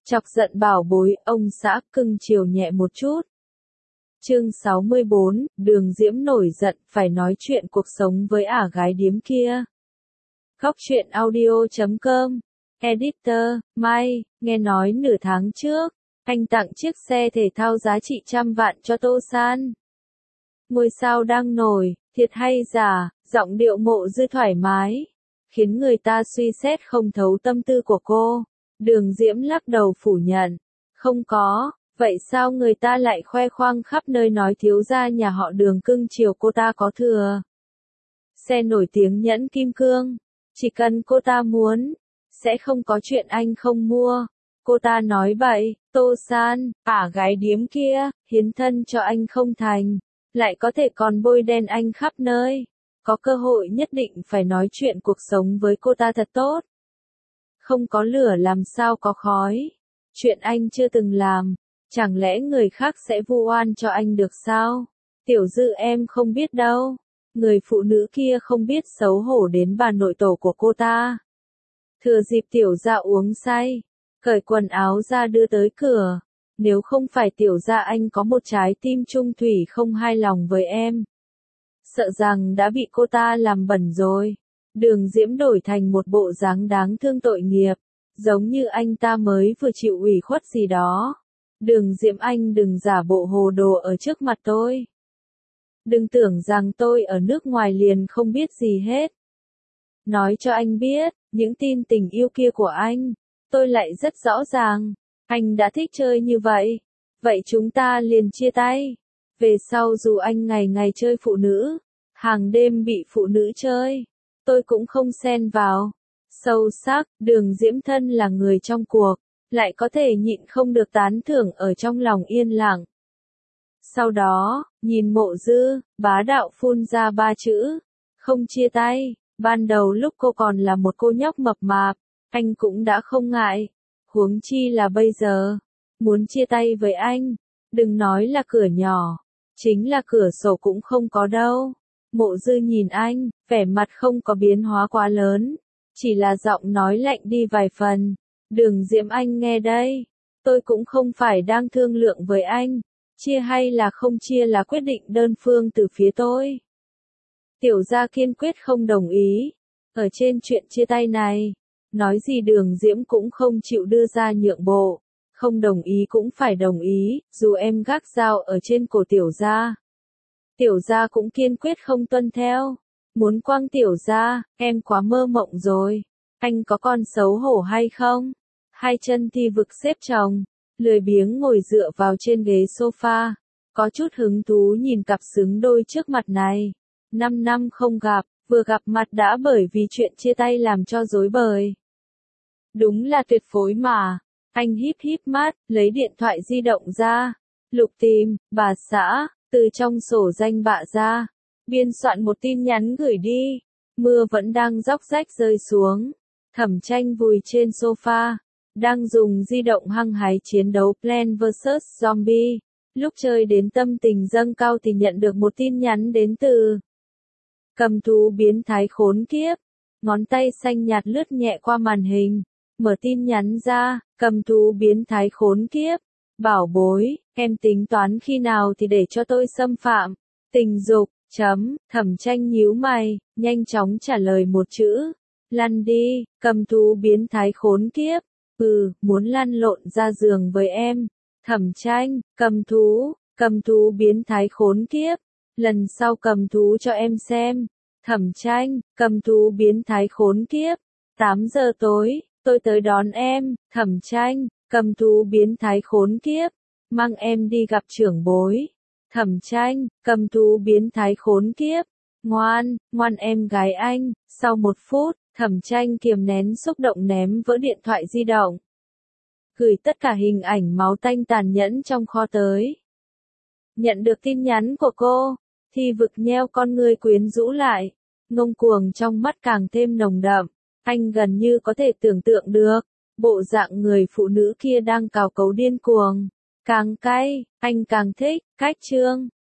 Chọc giận bảo bối, ông xã cưng chiều nhẹ một chút. Chương 64, Đường Diễm nổi giận, phải nói chuyện cuộc sống với ả gái điếm kia. Góc truyện audio.com. Editor, Mai, nghe nói nửa tháng trước, anh tặng chiếc xe thể thao giá trị 100 vạn cho Tô San. Ngôi sao đang nổi, thiệt hay giả, giọng điệu Mộ Dư thoải mái, khiến người ta suy xét không thấu tâm tư của cô. Đường Diễm lắc đầu phủ nhận, không có, vậy sao người ta lại khoe khoang khắp nơi nói thiếu gia nhà họ Đường cưng chiều cô ta có thừa. Xe nổi tiếng nhẫn kim cương, chỉ cần cô ta muốn, sẽ không có chuyện anh không mua. Cô ta nói bậy, Tô San, ả gái điếm kia, hiến thân cho anh không thành, lại có thể còn bôi đen anh khắp nơi. Có cơ hội nhất định phải nói chuyện cuộc sống với cô ta thật tốt. Không có lửa làm sao có khói. Chuyện anh chưa từng làm, chẳng lẽ người khác sẽ vu oan cho anh được sao? Tiểu Dư em không biết đâu. Người phụ nữ kia không biết xấu hổ đến bà nội tổ của cô ta. Thừa dịp tiểu gia uống say, cởi quần áo ra đưa tới cửa. Nếu không phải tiểu gia anh có một trái tim trung thủy không hài lòng với em, sợ rằng đã bị cô ta làm bẩn rồi. Đường Diễm đổi thành một bộ dáng đáng thương tội nghiệp, giống như anh ta mới vừa chịu ủy khuất gì đó. Đường Diễm anh đừng giả bộ hồ đồ ở trước mặt tôi. Đừng tưởng rằng tôi ở nước ngoài liền không biết gì hết. Nói cho anh biết, những tin tình yêu kia của anh, tôi lại rất rõ ràng. Anh đã thích chơi như vậy, vậy chúng ta liền chia tay. Về sau dù anh ngày ngày chơi phụ nữ, hàng đêm bị phụ nữ chơi, tôi cũng không xen vào. Sâu sắc, Đường Diễm thân là người trong cuộc, lại có thể nhịn không được tán thưởng ở trong lòng yên lặng. Sau đó, nhìn Mộ Dư, bá đạo phun ra 3 chữ, không chia tay. Ban đầu lúc cô còn là một cô nhóc mập mạp, anh cũng đã không ngại. Huống chi là bây giờ, muốn chia tay với anh, đừng nói là cửa nhỏ, chính là cửa sổ cũng không có đâu. Mộ Dư nhìn anh, vẻ mặt không có biến hóa quá lớn, chỉ là giọng nói lạnh đi vài phần. Đường Diễm anh nghe đây, tôi cũng không phải đang thương lượng với anh, chia hay là không chia là quyết định đơn phương từ phía tôi. Tiểu gia kiên quyết không đồng ý, ở trên chuyện chia tay này, nói gì Đường Diễm cũng không chịu đưa ra nhượng bộ, không đồng ý cũng phải đồng ý, dù em gác dao ở trên cổ tiểu gia. Tiểu gia cũng kiên quyết không tuân theo, muốn quăng tiểu gia, em quá mơ mộng rồi, anh có còn xấu hổ hay không? Hai chân Thi Vực xếp chồng, lười biếng ngồi dựa vào trên ghế sofa, có chút hứng thú nhìn cặp xứng đôi trước mặt này. 5 năm không gặp, vừa gặp mặt đã bởi vì chuyện chia tay làm cho rối bời. Đúng là tuyệt phối mà. Anh híp híp mắt, lấy điện thoại di động ra, lục tìm, bà xã, từ trong sổ danh bạ ra, biên soạn một tin nhắn gửi đi. Mưa vẫn đang róc rách rơi xuống. Thẩm Tranh vùi trên sofa, đang dùng di động hăng hái chiến đấu Plants vs Zombie. Lúc chơi đến tâm tình dâng cao thì nhận được một tin nhắn đến từ Cầm Thú biến thái khốn kiếp. Ngón tay xanh nhạt lướt nhẹ qua màn hình, mở tin nhắn ra, Cầm Thú biến thái khốn kiếp. Bảo bối, em tính toán khi nào thì để cho tôi xâm phạm tình dục, Thẩm Tranh nhíu mày, nhanh chóng trả lời một chữ. Lăn đi, Cầm Thú biến thái khốn kiếp. Muốn lăn lộn ra giường với em. Thẩm Tranh, cầm thú biến thái khốn kiếp. Lần sau cầm thú cho em xem. Thẩm Tranh, cầm thú biến thái khốn kiếp. 8 giờ tối, tôi tới đón em. Thẩm Tranh, cầm thú biến thái khốn kiếp. Mang em đi gặp trưởng bối. Thẩm Tranh, cầm thú biến thái khốn kiếp. Ngoan, ngoan em gái anh. Sau 1 phút, Thẩm Tranh kiềm nén xúc động ném vỡ điện thoại di động. Gửi tất cả hình ảnh máu tanh tàn nhẫn trong kho tới. Nhận được tin nhắn của cô, Thi Vực nheo con ngươi quyến rũ lại, ngông cuồng trong mắt càng thêm nồng đậm. Anh gần như có thể tưởng tượng được, bộ dạng người phụ nữ kia đang cào cấu điên cuồng. Càng cay, anh càng thích. Cách chương